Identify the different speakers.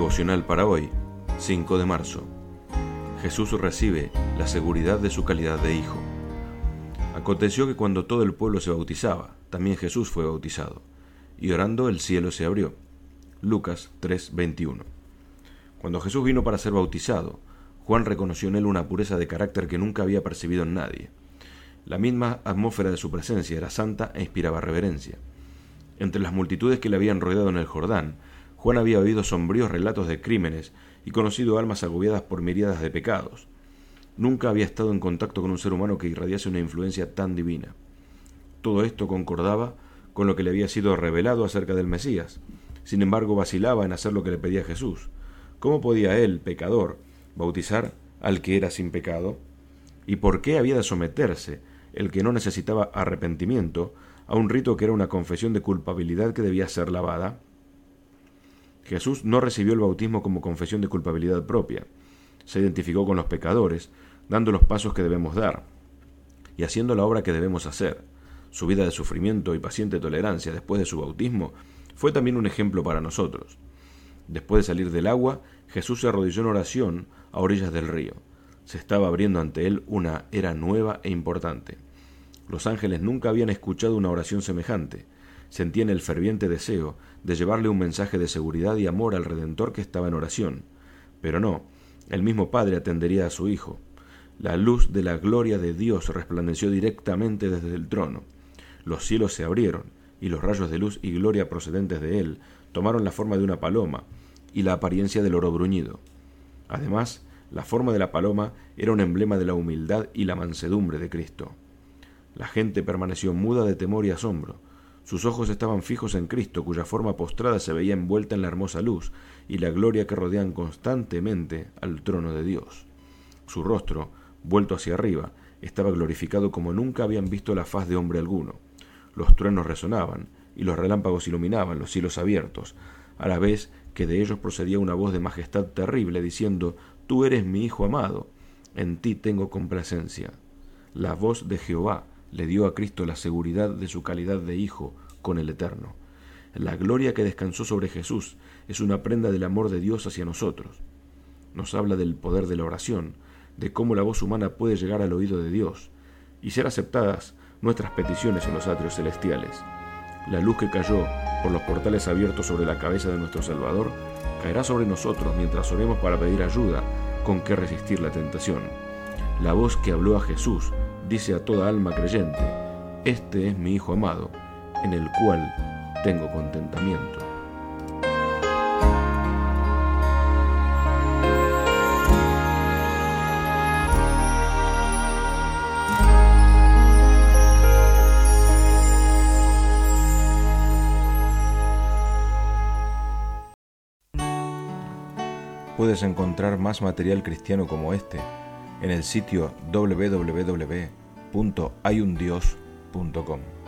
Speaker 1: Devocional para hoy, 5 de marzo. Jesús recibe la seguridad de su calidad de hijo. Aconteció que cuando todo el pueblo se bautizaba, también Jesús fue bautizado, y orando el cielo se abrió. Lucas 3:21. Cuando Jesús vino para ser bautizado, Juan reconoció en él una pureza de carácter que nunca había percibido en nadie. La misma atmósfera de su presencia era santa e inspiraba reverencia. Entre las multitudes que le habían rodeado en el Jordán, Juan había oído sombríos relatos de crímenes y conocido almas agobiadas por miríadas de pecados. Nunca había estado en contacto con un ser humano que irradiase una influencia tan divina. Todo esto concordaba con lo que le había sido revelado acerca del Mesías. Sin embargo, vacilaba en hacer lo que le pedía Jesús. ¿Cómo podía él, pecador, bautizar al que era sin pecado? ¿Y por qué había de someterse, el que no necesitaba arrepentimiento, a un rito que era una confesión de culpabilidad que debía ser lavada? Jesús no recibió el bautismo como confesión de culpabilidad propia. Se identificó con los pecadores, dando los pasos que debemos dar, y haciendo la obra que debemos hacer. Su vida de sufrimiento y paciente tolerancia después de su bautismo fue también un ejemplo para nosotros. Después de salir del agua, Jesús se arrodilló en oración a orillas del río. Se estaba abriendo ante él una era nueva e importante. Los ángeles nunca habían escuchado una oración semejante. Sentían el ferviente deseo de llevarle un mensaje de seguridad y amor al Redentor que estaba en oración. Pero no, el mismo Padre atendería a su Hijo. La luz de la gloria de Dios resplandeció directamente desde el trono. Los cielos se abrieron, y los rayos de luz y gloria procedentes de él tomaron la forma de una paloma y la apariencia del oro bruñido. Además, la forma de la paloma era un emblema de la humildad y la mansedumbre de Cristo. La gente permaneció muda de temor y asombro. Sus ojos estaban fijos en Cristo, cuya forma postrada se veía envuelta en la hermosa luz y la gloria que rodean constantemente al trono de Dios. Su rostro, vuelto hacia arriba, estaba glorificado como nunca habían visto la faz de hombre alguno. Los truenos resonaban y los relámpagos iluminaban los cielos abiertos, a la vez que de ellos procedía una voz de majestad terrible diciendo: «Tú eres mi Hijo amado, en ti tengo complacencia». La voz de Jehová le dio a Cristo la seguridad de su calidad de Hijo con el Eterno. La gloria que descansó sobre Jesús es una prenda del amor de Dios hacia nosotros. Nos habla del poder de la oración, de cómo la voz humana puede llegar al oído de Dios y ser aceptadas nuestras peticiones en los atrios celestiales. La luz que cayó por los portales abiertos sobre la cabeza de nuestro Salvador caerá sobre nosotros mientras oremos para pedir ayuda con que resistir la tentación. La voz que habló a Jesús dice a toda alma creyente: «Este es mi Hijo amado, en el cual tengo contentamiento».
Speaker 2: Puedes encontrar más material cristiano como este en el sitio www.hayundios.com.